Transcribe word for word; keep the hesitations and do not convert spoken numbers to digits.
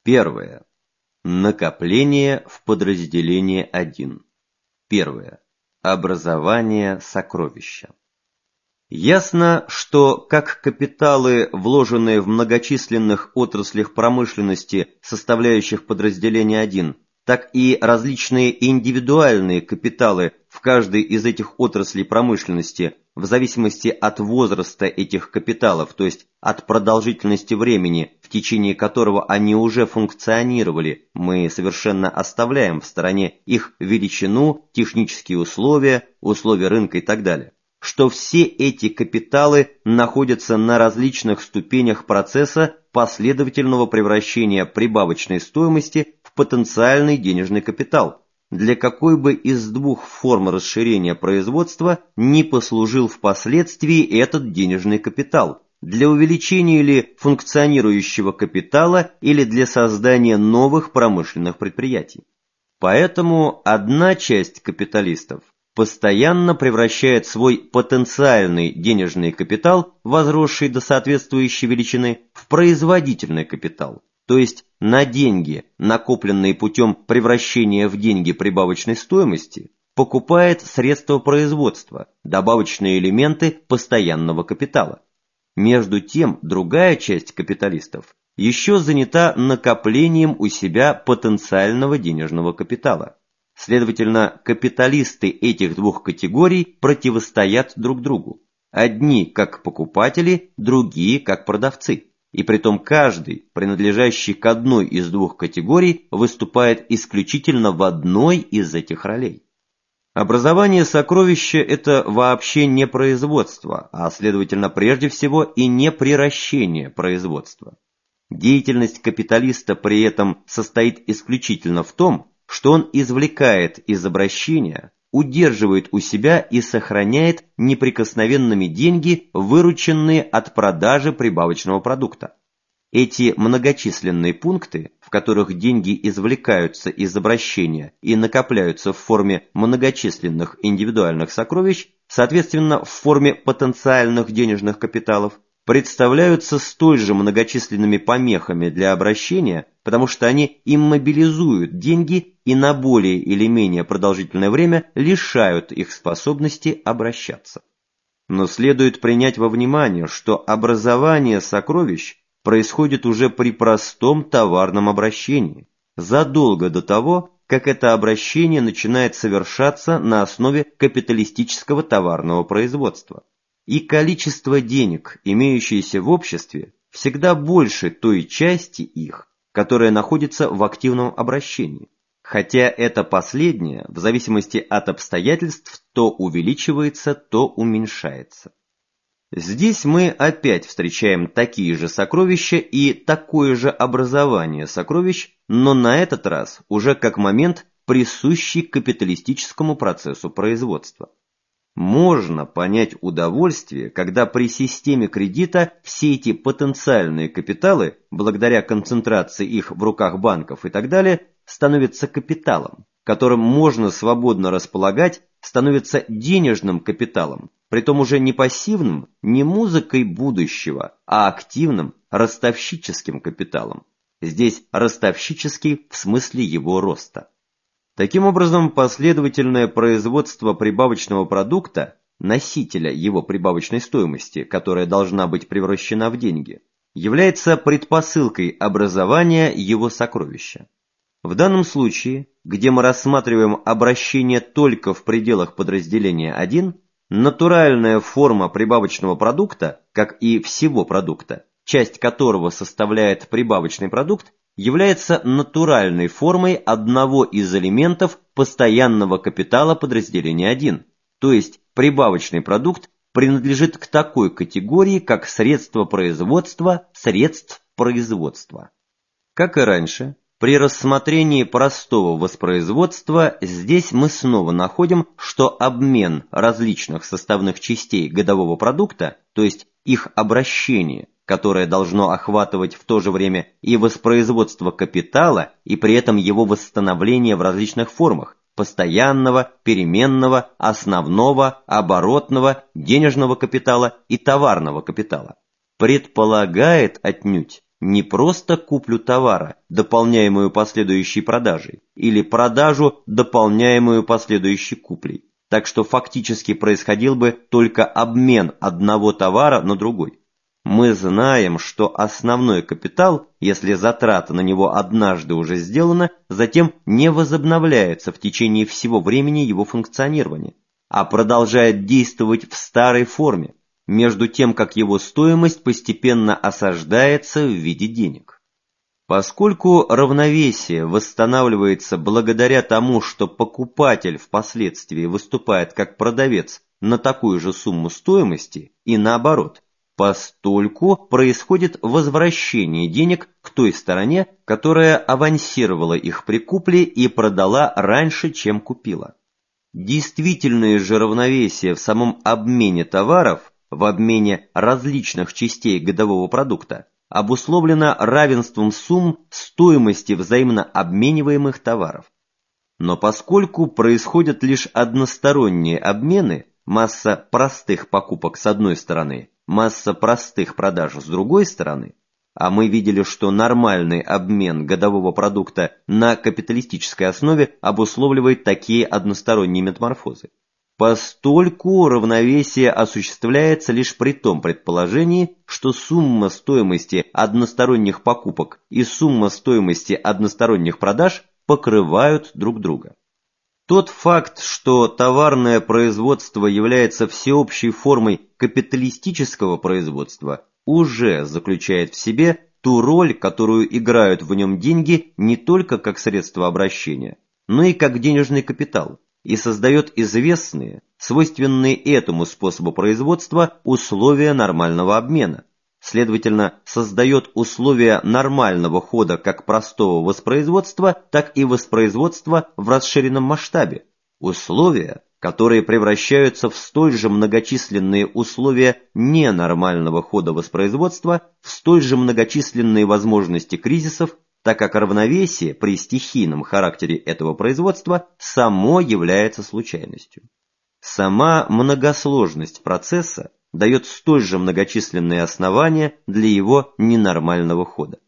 Первое. Накопление в подразделение один. Первое. Образование сокровища. Ясно, что как капиталы, вложенные в многочисленных отраслях промышленности, составляющих подразделение один, так и различные индивидуальные капиталы в каждой из этих отраслей промышленности, в зависимости от возраста этих капиталов, то есть от продолжительности времени, в течение которого они уже функционировали, мы совершенно оставляем в стороне их величину, технические условия, условия рынка и так далее, что все эти капиталы находятся на различных ступенях процесса последовательного превращения прибавочной стоимости в потенциальный денежный капитал, для какой бы из двух форм расширения производства не послужил впоследствии этот денежный капитал, для увеличения или функционирующего капитала или для создания новых промышленных предприятий. Поэтому одна часть капиталистов постоянно превращает свой потенциальный денежный капитал, возросший до соответствующей величины, в производительный капитал, то есть на деньги, накопленные путем превращения в деньги прибавочной стоимости, покупает средства производства, добавочные элементы постоянного капитала. Между тем, другая часть капиталистов еще занята накоплением у себя потенциального денежного капитала. Следовательно, капиталисты этих двух категорий противостоят друг другу. Одни как покупатели, другие как продавцы. И притом каждый, принадлежащий к одной из двух категорий, выступает исключительно в одной из этих ролей. Образование сокровища – это вообще не производство, а следовательно прежде всего и не приращение производства. Деятельность капиталиста при этом состоит исключительно в том, что он извлекает из обращения, удерживает у себя и сохраняет неприкосновенными деньги, вырученные от продажи прибавочного продукта. Эти многочисленные пункты, в которых деньги извлекаются из обращения и накопляются в форме многочисленных индивидуальных сокровищ, соответственно в форме потенциальных денежных капиталов, представляются столь же многочисленными помехами для обращения, потому что они иммобилизуют деньги и на более или менее продолжительное время лишают их способности обращаться. Но следует принять во внимание, что образование сокровищ происходит уже при простом товарном обращении, задолго до того, как это обращение начинает совершаться на основе капиталистического товарного производства. И количество денег, имеющиеся в обществе, всегда больше той части их, которая находится в активном обращении, хотя это последнее, в зависимости от обстоятельств, то увеличивается, то уменьшается. Здесь мы опять встречаем такие же сокровища и такое же образование сокровищ, но на этот раз уже как момент, присущий капиталистическому процессу производства. Можно понять удовольствие, когда при системе кредита все эти потенциальные капиталы, благодаря концентрации их в руках банков и так далее, становятся капиталом, которым можно свободно располагать, становятся денежным капиталом, притом уже не пассивным, не музыкой будущего, а активным, ростовщическим капиталом. Здесь ростовщический в смысле его роста. Таким образом, последовательное производство прибавочного продукта, носителя его прибавочной стоимости, которая должна быть превращена в деньги, является предпосылкой образования его сокровища. В данном случае, где мы рассматриваем обращение только в пределах подразделения один, натуральная форма прибавочного продукта, как и всего продукта, часть которого составляет прибавочный продукт, является натуральной формой одного из элементов постоянного капитала подразделения один, то есть прибавочный продукт принадлежит к такой категории, как средства производства средств производства. Как и раньше, при рассмотрении простого воспроизводства здесь мы снова находим, что обмен различных составных частей годового продукта, то есть их обращение, которое должно охватывать в то же время и воспроизводство капитала, и при этом его восстановление в различных формах – постоянного, переменного, основного, оборотного, денежного капитала и товарного капитала – предполагает отнюдь не просто куплю товара, дополняемую последующей продажей, или продажу, дополняемую последующей куплей. Так что фактически происходил бы только обмен одного товара на другой. Мы знаем, что основной капитал, если затрата на него однажды уже сделана, затем не возобновляется в течение всего времени его функционирования, а продолжает действовать в старой форме, между тем, как его стоимость постепенно осаждается в виде денег. Поскольку равновесие восстанавливается благодаря тому, что покупатель впоследствии выступает как продавец на такую же сумму стоимости и наоборот, постольку происходит возвращение денег к той стороне, которая авансировала их при купле и продала раньше, чем купила. Действительное же равновесие в самом обмене товаров, в обмене различных частей годового продукта, обусловлено равенством сумм стоимости взаимно обмениваемых товаров. Но поскольку происходят лишь односторонние обмены, масса простых покупок с одной стороны, масса простых продаж с другой стороны, а мы видели, что нормальный обмен годового продукта на капиталистической основе обусловливает такие односторонние метаморфозы, постольку равновесие осуществляется лишь при том предположении, что сумма стоимости односторонних покупок и сумма стоимости односторонних продаж покрывают друг друга. Тот факт, что товарное производство является всеобщей формой капиталистического производства, уже заключает в себе ту роль, которую играют в нем деньги не только как средство обращения, но и как денежный капитал, и создает известные, свойственные этому способу производства, условия нормального обмена. Следовательно, создает условия нормального хода как простого воспроизводства, так и воспроизводства в расширенном масштабе. Условия, которые превращаются в столь же многочисленные условия ненормального хода воспроизводства, в столь же многочисленные возможности кризисов, так как равновесие при стихийном характере этого производства само является случайностью. Сама многосложность процесса дает столь же многочисленные основания для его ненормального хода.